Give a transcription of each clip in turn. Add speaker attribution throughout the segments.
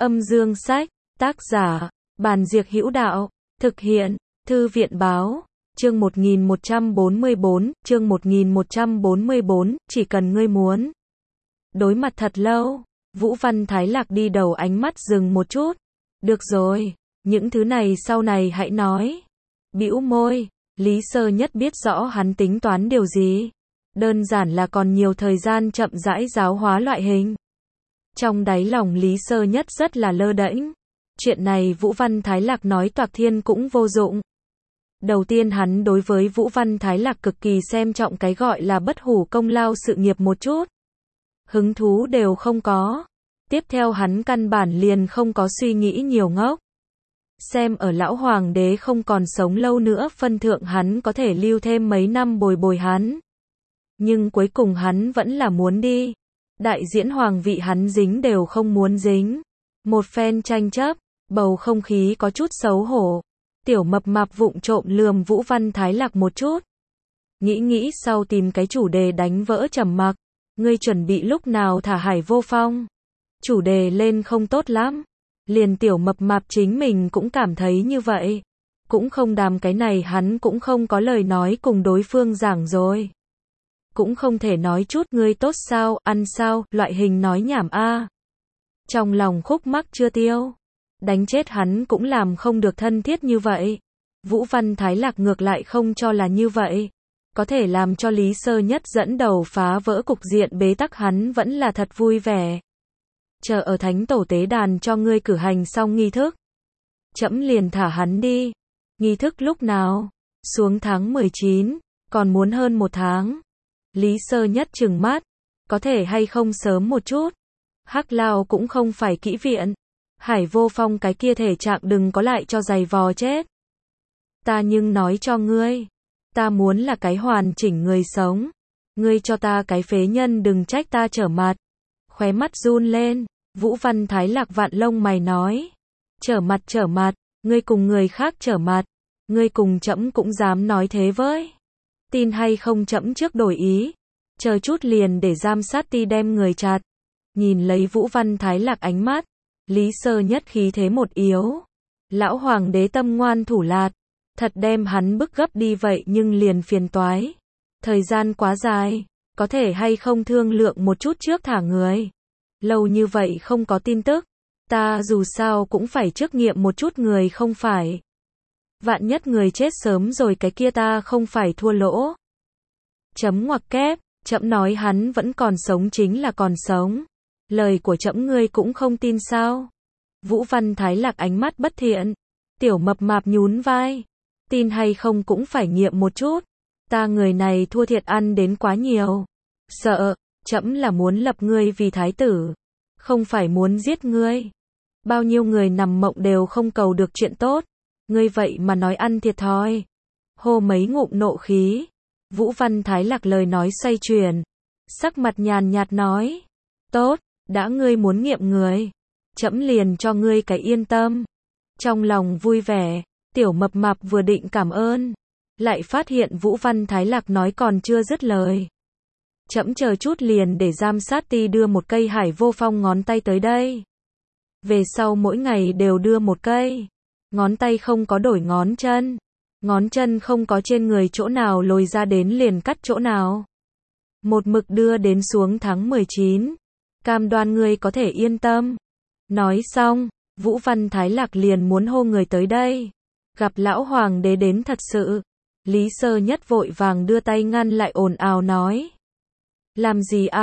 Speaker 1: Âm dương sách, tác giả, Bàn Diệc Hữu Đạo, thực hiện, Thư viện Báo, chương 1144, chỉ cần ngươi muốn. Đối mặt thật lâu, Vũ Văn Thái Lạc đi đầu ánh mắt dừng một chút. Được rồi, những thứ này sau này hãy nói. Bĩu môi, Lý Sơ Nhất biết rõ hắn tính toán điều gì. Đơn giản là còn nhiều thời gian chậm rãi giáo hóa loại hình. Trong đáy lòng Lý Sơ Nhất rất là lơ đễnh. Chuyện này Vũ Văn Thái Lạc nói toạc thiên cũng vô dụng. Đầu tiên hắn đối với Vũ Văn Thái Lạc cực kỳ xem trọng cái gọi là bất hủ công lao sự nghiệp một chút. Hứng thú đều không có. Tiếp theo hắn căn bản liền không có suy nghĩ nhiều ngốc. Xem ở lão hoàng đế không còn sống lâu nữa phân thượng hắn có thể lưu thêm mấy năm bồi bồi hắn. Nhưng cuối cùng hắn vẫn là muốn đi. Đại diễn hoàng vị hắn dính đều không muốn dính. Một phen tranh chấp, bầu không khí có chút xấu hổ. Tiểu mập mạp vụng trộm lườm Vũ Văn Thái Lạc một chút. Nghĩ sau tìm cái chủ đề đánh vỡ trầm mặc. Ngươi chuẩn bị lúc nào thả Hải Vô Phong? Chủ đề lên không tốt lắm. Liền tiểu mập mạp chính mình cũng cảm thấy như vậy. Cũng không đàm cái này hắn cũng không có lời nói cùng đối phương giảng rồi. Cũng không thể nói chút ngươi tốt sao, ăn sao, loại hình nói nhảm a. Trong lòng khúc mắc chưa tiêu. Đánh chết hắn cũng làm không được thân thiết như vậy. Vũ Văn Thái Lạc ngược lại không cho là như vậy. Có thể làm cho Lý Sơ Nhất dẫn đầu phá vỡ cục diện bế tắc hắn vẫn là thật vui vẻ. Chờ ở thánh tổ tế đàn cho ngươi cử hành xong nghi thức. Trẫm liền thả hắn đi. Nghi thức lúc nào? Xuống tháng 19, còn muốn hơn một tháng. Lý Sơ Nhất trừng mắt. Có thể hay không sớm một chút. Hắc Lao cũng không phải kỹ viện. Hải Vô Phong cái kia thể trạng đừng có lại cho giày vò chết. Ta nhưng nói cho ngươi. Ta muốn là cái hoàn chỉnh người sống. Ngươi cho ta cái phế nhân đừng trách ta trở mặt. Khóe mắt run lên. Vũ Văn Thái Lạc vạn lông mày nói. Trở mặt, ngươi cùng người khác trở mặt. Ngươi cùng trẫm cũng dám nói thế với. Tin hay không trẫm trước đổi ý. Chờ chút liền để giam sát ti đem người chặt. Nhìn lấy Vũ Văn Thái Lạc ánh mắt. Lý Sơ Nhất khí thế một yếu. Lão hoàng đế tâm ngoan thủ lạt. Thật đem hắn bức gấp đi vậy nhưng liền phiền toái. Thời gian quá dài. Có thể hay không thương lượng một chút trước thả người. Lâu như vậy không có tin tức. Ta dù sao cũng phải trước nghiệm một chút người không phải. Vạn nhất người chết sớm rồi cái kia ta không phải thua lỗ. Chấm ngoặc kép. Trẫm nói hắn vẫn còn sống chính là còn sống. Lời của trẫm ngươi cũng không tin sao? Vũ Văn Thái Lạc ánh mắt bất thiện. Tiểu mập mạp nhún vai. Tin hay không cũng phải nghiệm một chút. Ta người này thua thiệt ăn đến quá nhiều. Sợ, trẫm là muốn lập ngươi vì thái tử. Không phải muốn giết ngươi. Bao nhiêu người nằm mộng đều không cầu được chuyện tốt. Ngươi vậy mà nói ăn thiệt thòi. Hô mấy ngụm nộ khí. Vũ Văn Thái Lạc lời nói xoay chuyển. Sắc mặt nhàn nhạt nói. Tốt, đã ngươi muốn nghiệm người. Trẫm liền cho ngươi cái yên tâm. Trong lòng vui vẻ, tiểu mập mạp vừa định cảm ơn. Lại phát hiện Vũ Văn Thái Lạc nói còn chưa dứt lời. Trẫm chờ chút liền để giam sát ti đưa một cây Hải Vô Phong ngón tay tới đây. Về sau mỗi ngày đều đưa một cây. Ngón tay không có đổi ngón chân. Ngón chân không có trên người chỗ nào lồi ra đến liền cắt chỗ nào. Một mực đưa đến xuống tháng 19. Cam đoan ngươi có thể yên tâm. Nói xong, Vũ Văn Thái Lạc liền muốn hô người tới đây. Gặp lão hoàng đế đến thật sự. Lý Sơ Nhất vội vàng đưa tay ngăn lại ồn ào nói. Làm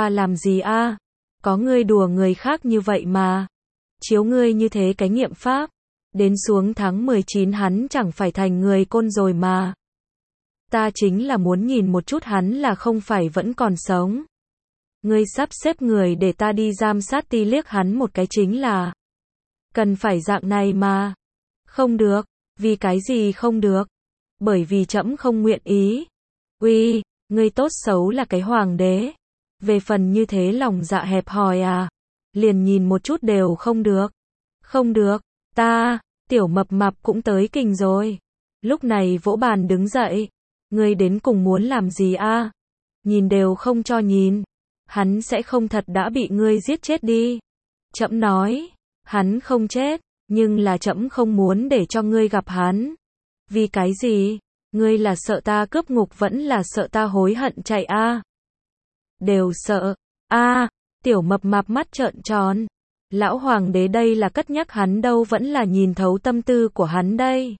Speaker 1: gì a? Có ngươi đùa người khác như vậy mà. Chiếu ngươi như thế cái nghiệm pháp. Đến xuống tháng 19 hắn chẳng phải thành người côn rồi mà. Ta chính là muốn nhìn một chút hắn là không phải vẫn còn sống. Ngươi sắp xếp người để ta đi giam sát ti liếc hắn một cái chính là. Cần phải dạng này mà. Không được. Vì cái gì không được? Bởi vì trẫm không nguyện ý. Uy, ngươi tốt xấu là cái hoàng đế. Về phần như thế lòng dạ hẹp hòi à. Liền nhìn một chút đều không được. Không được. Ta, tiểu mập mạp cũng tới kình rồi. Lúc này vỗ bàn đứng dậy. Ngươi đến cùng muốn làm gì a? Nhìn đều không cho nhìn. Hắn sẽ không thật đã bị ngươi giết chết đi. Trẫm nói. Hắn không chết, nhưng là trẫm không muốn để cho ngươi gặp hắn. Vì cái gì? Ngươi là sợ ta cướp ngục vẫn là sợ ta hối hận chạy a? Đều sợ. A, tiểu mập mạp mắt trợn tròn. Lão hoàng đế đây là cất nhắc hắn đâu vẫn là nhìn thấu tâm tư của hắn đây.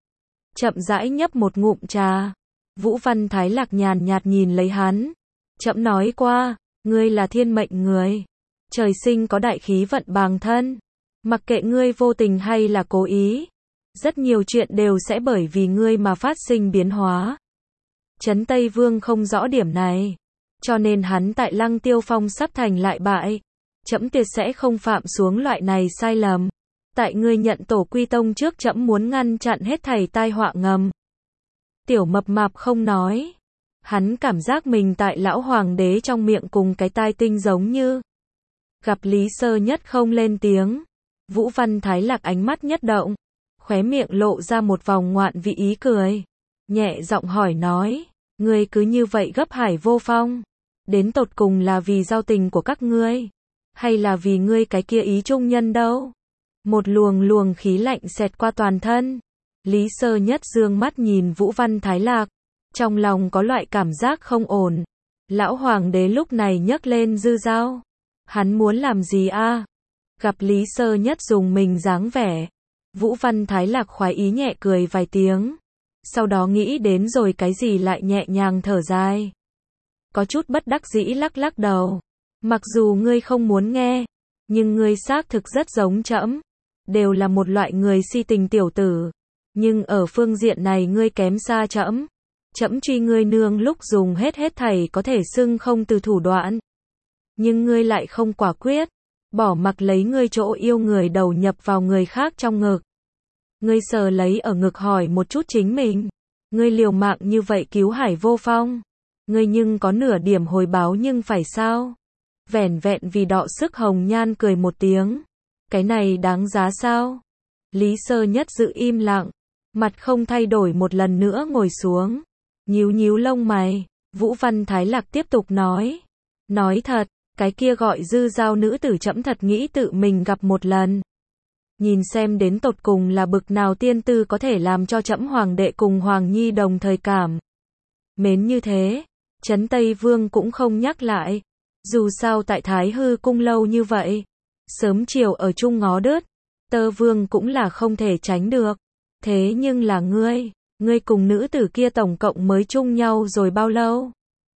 Speaker 1: Chậm rãi nhấp một ngụm trà. Vũ Văn Thái Lạc nhàn nhạt nhìn lấy hắn. Trẫm nói qua, ngươi là thiên mệnh người. Trời sinh có đại khí vận bàng thân. Mặc kệ ngươi vô tình hay là cố ý. Rất nhiều chuyện đều sẽ bởi vì ngươi mà phát sinh biến hóa. Trấn Tây Vương không rõ điểm này. Cho nên hắn tại Lăng Tiêu Phong sắp thành lại bại. Trẫm tuyệt sẽ không phạm xuống loại này sai lầm. Tại ngươi nhận tổ quy tông trước trẫm muốn ngăn chặn hết thảy tai họa ngầm. Tiểu mập mạp không nói. Hắn cảm giác mình tại lão hoàng đế trong miệng cùng cái tai tinh giống như. Gặp Lý Sơ Nhất không lên tiếng. Vũ Văn Thái Lạc ánh mắt nhất động. Khóe miệng lộ ra một vòng ngoạn vị ý cười. Nhẹ giọng hỏi nói. Ngươi cứ như vậy gấp Hải Vô Phong. Đến tột cùng là vì giao tình của các ngươi. Hay là vì ngươi cái kia ý trung nhân đâu? Một luồng luồng khí lạnh xẹt qua toàn thân. Lý Sơ Nhất dương mắt nhìn Vũ Văn Thái Lạc. Trong lòng có loại cảm giác không ổn. Lão hoàng đế lúc này nhấc lên dư dao. Hắn muốn làm gì a? Gặp Lý Sơ Nhất dùng mình dáng vẻ. Vũ Văn Thái Lạc khoái ý nhẹ cười vài tiếng. Sau đó nghĩ đến rồi cái gì lại nhẹ nhàng thở dài. Có chút bất đắc dĩ lắc lắc đầu. Mặc dù ngươi không muốn nghe, nhưng ngươi xác thực rất giống trẫm. Đều là một loại người si tình tiểu tử. Nhưng ở phương diện này ngươi kém xa trẫm. Trẫm truy ngươi nương lúc dùng hết thảy có thể xưng không từ thủ đoạn. Nhưng ngươi lại không quả quyết. Bỏ mặc lấy ngươi chỗ yêu người đầu nhập vào người khác trong ngực. Ngươi sờ lấy ở ngực hỏi một chút chính mình. Ngươi liều mạng như vậy cứu Hải Vô Phong. Ngươi nhưng có nửa điểm hồi báo nhưng phải sao? Vẻn vẹn vì đọ sức hồng nhan cười một tiếng. Cái này đáng giá sao? Lý Sơ Nhất giữ im lặng. Mặt không thay đổi một lần nữa ngồi xuống. Nhíu nhíu lông mày. Vũ Văn Thái Lạc tiếp tục nói. Nói thật, cái kia gọi dư giao nữ tử trẫm thật nghĩ tự mình gặp một lần. Nhìn xem đến tột cùng là bực nào tiên tư có thể làm cho trẫm hoàng đệ cùng hoàng nhi đồng thời cảm. Mến như thế, Trấn Tây Vương cũng không nhắc lại. Dù sao tại Thái Hư cung lâu như vậy, sớm chiều ở chung ngó đứt, Tơ Vương cũng là không thể tránh được. Thế nhưng là ngươi cùng nữ tử kia tổng cộng mới chung nhau rồi bao lâu?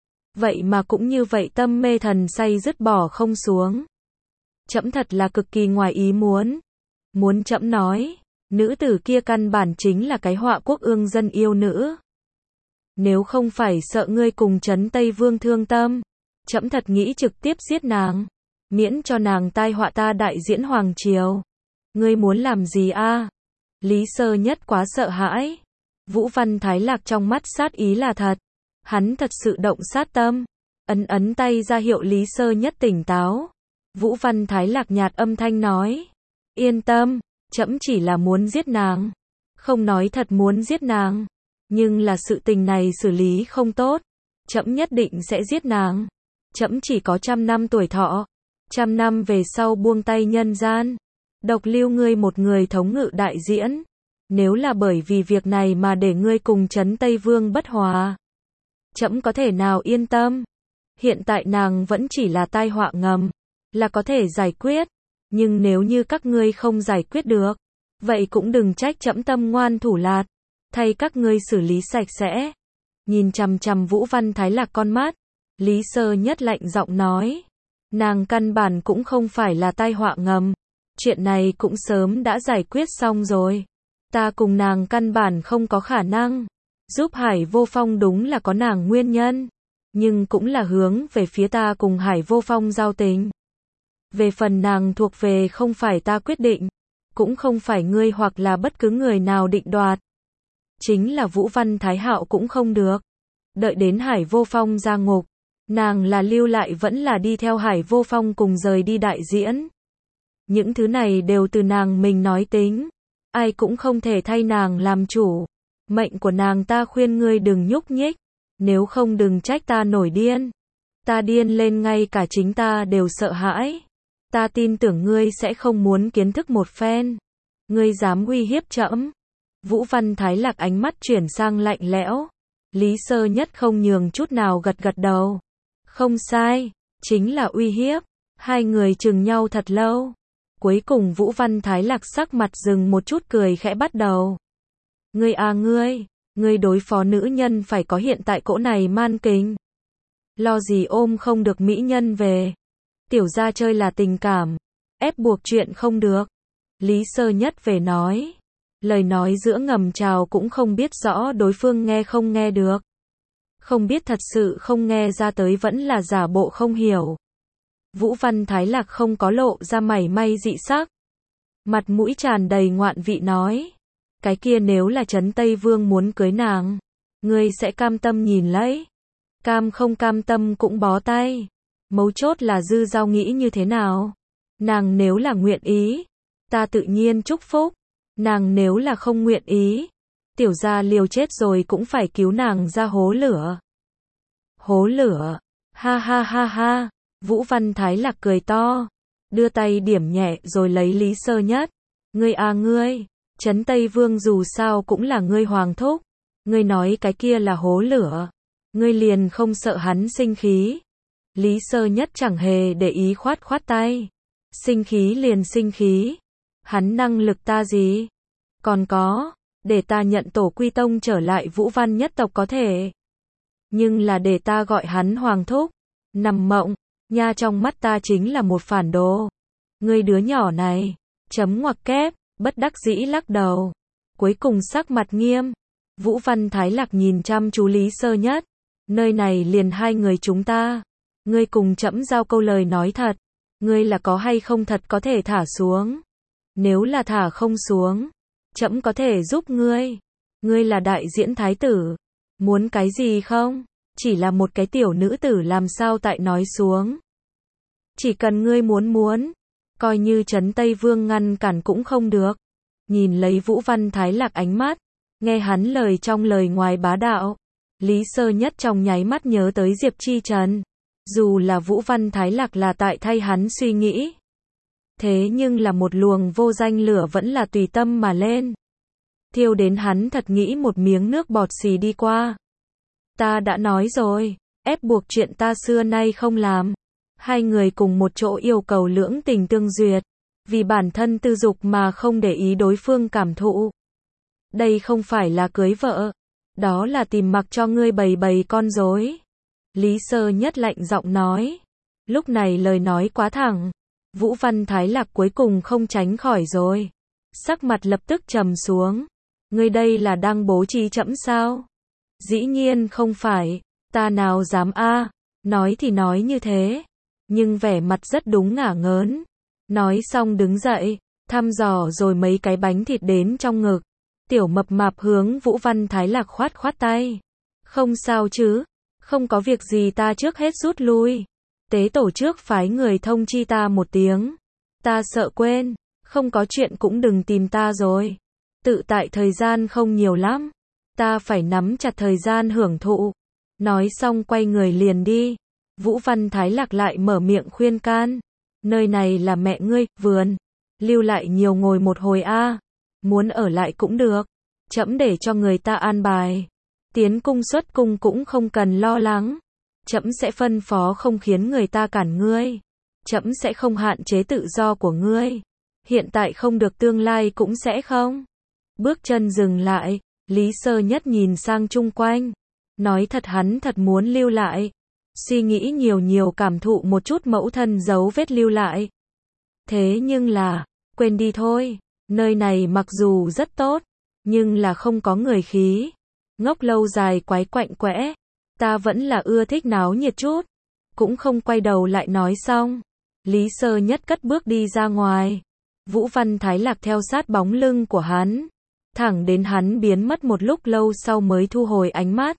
Speaker 1: Vậy mà cũng như vậy tâm mê thần say dứt bỏ không xuống. Trẫm thật là cực kỳ ngoài ý muốn. Muốn trẫm nói, nữ tử kia căn bản chính là cái họa quốc ương dân yêu nữ. Nếu không phải sợ ngươi cùng Trấn Tây Vương thương tâm, trẫm thật nghĩ trực tiếp giết nàng, miễn cho nàng tai họa ta đại diễn hoàng triều. Ngươi muốn làm gì a? Lý Sơ Nhất quá sợ hãi. Vũ Văn Thái Lạc trong mắt sát ý là thật. Hắn thật sự động sát tâm. Ấn tay ra hiệu Lý Sơ Nhất tỉnh táo. Vũ Văn Thái Lạc nhạt âm thanh nói. Yên tâm, trẫm chỉ là muốn giết nàng. Không nói thật muốn giết nàng. Nhưng là sự tình này xử lý không tốt. Trẫm nhất định sẽ giết nàng. Trẫm chỉ có 100 năm tuổi thọ. 100 năm về sau buông tay nhân gian. Độc lưu ngươi một người thống ngự đại diễn. Nếu là bởi vì việc này mà để ngươi cùng Trấn Tây Vương bất hòa, trẫm có thể nào yên tâm. Hiện tại nàng vẫn chỉ là tai họa ngầm, là có thể giải quyết. Nhưng nếu như các ngươi không giải quyết được, vậy cũng đừng trách trẫm tâm ngoan thủ lạt, thay các ngươi xử lý sạch sẽ. Nhìn chằm chằm Vũ Văn Thái Lạc con mắt, Lý Sơ Nhất lạnh giọng nói. Nàng căn bản cũng không phải là tai họa ngầm. Chuyện này cũng sớm đã giải quyết xong rồi. Ta cùng nàng căn bản không có khả năng. Giúp Hải Vô Phong đúng là có nàng nguyên nhân. Nhưng cũng là hướng về phía ta cùng Hải Vô Phong giao tình. Về phần nàng thuộc về không phải ta quyết định. Cũng không phải ngươi hoặc là bất cứ người nào định đoạt. Chính là Vũ Văn Thái Hạo cũng không được. Đợi đến Hải Vô Phong ra ngục. Nàng là lưu lại vẫn là đi theo Hải Vô Phong cùng rời đi đại diễn. Những thứ này đều từ nàng mình nói tính. Ai cũng không thể thay nàng làm chủ. Mệnh của nàng ta khuyên ngươi đừng nhúc nhích. Nếu không đừng trách ta nổi điên. Ta điên lên ngay cả chính ta đều sợ hãi. Ta tin tưởng ngươi sẽ không muốn kiến thức một phen. Ngươi dám uy hiếp trẫm? Vũ Văn Thái Lạc ánh mắt chuyển sang lạnh lẽo. Lý Sơ Nhất không nhường chút nào gật gật đầu. Không sai, chính là uy hiếp. Hai người chừng nhau thật lâu. Cuối cùng Vũ Văn Thái Lạc sắc mặt dừng một chút, cười khẽ bắt đầu. Ngươi à ngươi đối phó nữ nhân phải có hiện tại cỗ này man kính. Lo gì ôm không được mỹ nhân về. Tiểu gia chơi là tình cảm, ép buộc chuyện không được. Lý Sơ Nhất về nói. Lời nói giữa ngầm trào cũng không biết rõ đối phương nghe không nghe được. Không biết thật sự không nghe ra tới vẫn là giả bộ không hiểu. Vũ Văn Thái Lạc không có lộ ra mảy may dị sắc. Mặt mũi tràn đầy ngoạn vị nói. Cái kia nếu là Trấn Tây Vương muốn cưới nàng, ngươi sẽ cam tâm nhìn lấy. Cam không cam tâm cũng bó tay. Mấu chốt là Dư Giao nghĩ như thế nào. Nàng nếu là nguyện ý, ta tự nhiên chúc phúc. Nàng nếu là không nguyện ý, tiểu gia liều chết rồi cũng phải cứu nàng ra hố lửa. Hố lửa, ha ha ha ha. Vũ Văn Thái Lạc cười to, đưa tay điểm nhẹ rồi lấy Lý Sơ Nhất. Ngươi à ngươi, Trấn Tây Vương dù sao cũng là ngươi hoàng thúc. Ngươi nói cái kia là hố lửa, ngươi liền không sợ hắn sinh khí. Lý Sơ Nhất chẳng hề để ý khoát khoát tay. Sinh khí liền sinh khí. Hắn năng lực ta gì? Còn có, để ta nhận tổ quy tông trở lại Vũ Văn nhất tộc có thể. Nhưng là để ta gọi hắn hoàng thúc. Nằm mộng, nha, trong mắt ta chính là một phản đồ. Ngươi đứa nhỏ này, chấm ngoặc kép, bất đắc dĩ lắc đầu. Cuối cùng sắc mặt nghiêm. Vũ Văn Thái Lạc nhìn chăm chú Lý Sơ Nhất. Nơi này liền hai người chúng ta. Ngươi cùng trẫm giao câu lời nói thật. Ngươi là có hay không thật có thể thả xuống. Nếu là thả không xuống, trẫm có thể giúp ngươi. Ngươi là đại diễn thái tử. Muốn cái gì không? Chỉ là một cái tiểu nữ tử làm sao tại nói xuống. Chỉ cần ngươi muốn, coi như Trấn Tây Vương ngăn cản cũng không được. Nhìn lấy Vũ Văn Thái Lạc ánh mắt, nghe hắn lời trong lời ngoài bá đạo. Lý Sơ Nhất trong nháy mắt nhớ tới Diệp Chi Trần. Dù là Vũ Văn Thái Lạc là tại thay hắn suy nghĩ. Thế nhưng là một luồng vô danh lửa vẫn là tùy tâm mà lên. Thiêu đến hắn thật nghĩ một miếng nước bọt xì đi qua. Ta đã nói rồi, ép buộc chuyện ta xưa nay không làm. Hai người cùng một chỗ yêu cầu lưỡng tình tương duyệt. Vì bản thân tư dục mà không để ý đối phương cảm thụ. Đây không phải là cưới vợ. Đó là tìm mặc cho ngươi bầy con rối. Lý Sơ Nhất lạnh giọng nói. Lúc này lời nói quá thẳng. Vũ Văn Thái Lạc cuối cùng không tránh khỏi rồi. Sắc mặt lập tức trầm xuống. Ngươi đây là đang bố trí trẫm sao? Dĩ nhiên không phải. Ta nào dám a. Nói thì nói như thế. Nhưng vẻ mặt rất đúng ngả ngớn. Nói xong đứng dậy. Thăm dò rồi mấy cái bánh thịt đến trong ngực. Tiểu mập mạp hướng Vũ Văn Thái Lạc khoát khoát tay. Không sao chứ. Không có việc gì, ta trước hết rút lui. Tế tổ trước phái người thông chi ta một tiếng. Ta sợ quên. Không có chuyện cũng đừng tìm ta rồi. Tự tại thời gian không nhiều lắm. Ta phải nắm chặt thời gian hưởng thụ. Nói xong quay người liền đi. Vũ Văn Thái Lạc lại mở miệng khuyên can. Nơi này là mẹ ngươi, vườn. Lưu lại nhiều ngồi một hồi a. Muốn ở lại cũng được. Trẫm để cho người ta an bài. Tiến cung xuất cung cũng không cần lo lắng. Trẫm sẽ phân phó không khiến người ta cản ngươi. Trẫm sẽ không hạn chế tự do của ngươi. Hiện tại không được, tương lai cũng sẽ không. Bước chân dừng lại, Lý Sơ Nhất nhìn sang chung quanh. Nói thật hắn thật muốn lưu lại. Suy nghĩ nhiều cảm thụ một chút mẫu thân dấu vết lưu lại. Thế nhưng là, quên đi thôi. Nơi này mặc dù rất tốt, nhưng là không có người khí. Ngốc lâu dài quái quạnh quẽ. Ta vẫn là ưa thích náo nhiệt chút. Cũng không quay đầu lại nói xong. Lý Sơ Nhất cất bước đi ra ngoài. Vũ Văn Thái Lạc theo sát bóng lưng của hắn. Thẳng đến hắn biến mất một lúc lâu sau mới thu hồi ánh mắt.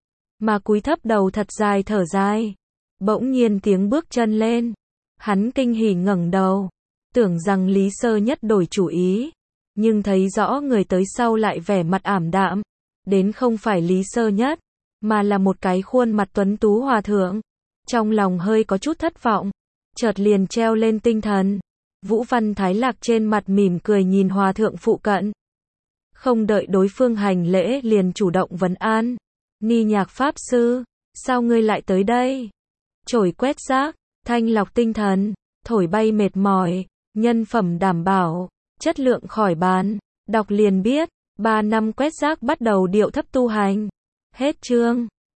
Speaker 1: Mà cúi thấp đầu thật dài thở dài. Bỗng nhiên tiếng bước chân lên. Hắn kinh hỉ ngẩng đầu. Tưởng rằng Lý Sơ Nhất đổi chủ ý. Nhưng thấy rõ người tới sau lại vẻ mặt ảm đạm. Đến không phải Lý Sơ Nhất, mà là một cái khuôn mặt tuấn tú hòa thượng. Trong lòng hơi có chút thất vọng. chợt liền treo lên tinh thần. Vũ Văn Thái Lạc trên mặt mỉm cười nhìn hòa thượng phụ cận. Không đợi đối phương hành lễ liền chủ động vấn an. Ni Nhạc Pháp Sư, sao ngươi lại tới đây? Chổi quét rác, thanh lọc tinh thần, thổi bay mệt mỏi, nhân phẩm đảm bảo, chất lượng khỏi bàn. Đọc liền biết, 3 năm quét rác bắt đầu điệu thấp tu hành. Hết chương.